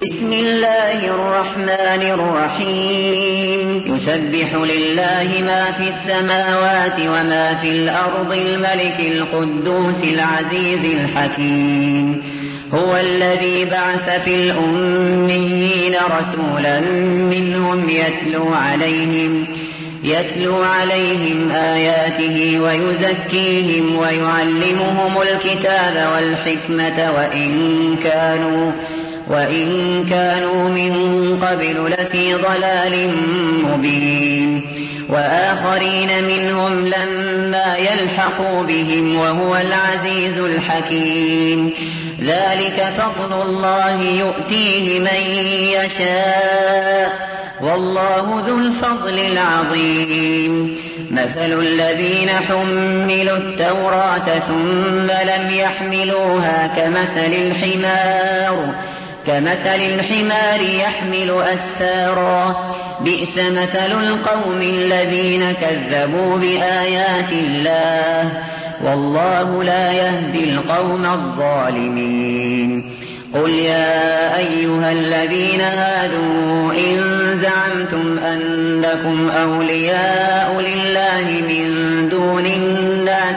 بسم الله الرحمن الرحيم يسبح لله ما في السماوات وما في الأرض الملك القدوس العزيز الحكيم هو الذي بعث في الأميين رسولا منهم يتلو عليهم آياته ويزكيهم ويعلمهم الكتاب والحكمة وإن كانوا من قبل لفي ضلال مبين وآخرين منهم لما يلحقوا بهم وهو العزيز الحكيم ذلك فضل الله يؤتيه من يشاء والله ذو الفضل العظيم مثل الذين حملوا التوراة ثم لم يحملوها كمثل الحمار يحمل أسفارا بئس مثل القوم الذين كذبوا بآيات الله والله لا يهدي القوم الظالمين قل يا أيها الذين هادوا إن زعمتم أنكم أولياء لله من دون الناس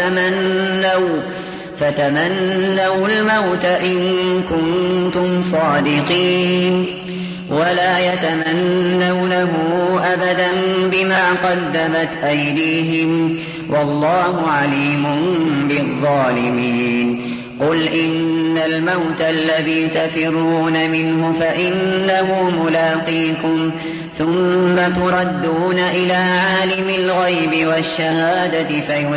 فتمنوا الموت إن كنتم صادقين ولا يتمنونه أبدا بما قدمت أيديهم والله عليم بالظالمين قل إن الموت الذي تفرون منه فإنه ملاقيكم ثم تردون إلى عالم الغيب والشهادة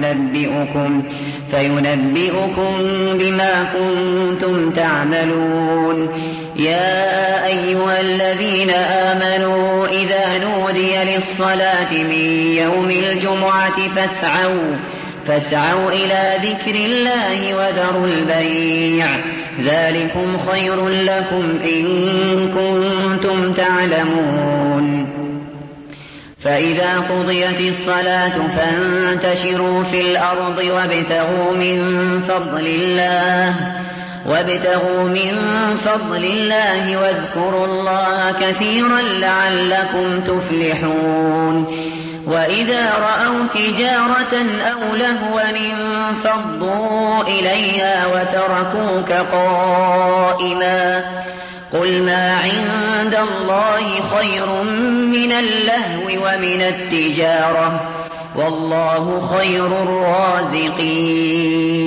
فينبئكم بما كنتم تعملون يا أيها الذين آمنوا إذا نودي للصلاة من يوم الجمعة فاسعوا إلى ذكر الله وذروا البيع ذلكم خير لكم إن كنتم تعلمون فإذا قضيت الصلاة فانتشروا في الأرض وابتغوا من فضل الله واذكروا الله كثيرا لعلكم تفلحون وإذا رأوا تجارة أو لهوا انفضوا إليها وتركوك قائما قل ما عند الله خير من اللهو ومن التجارة والله خير الرازقين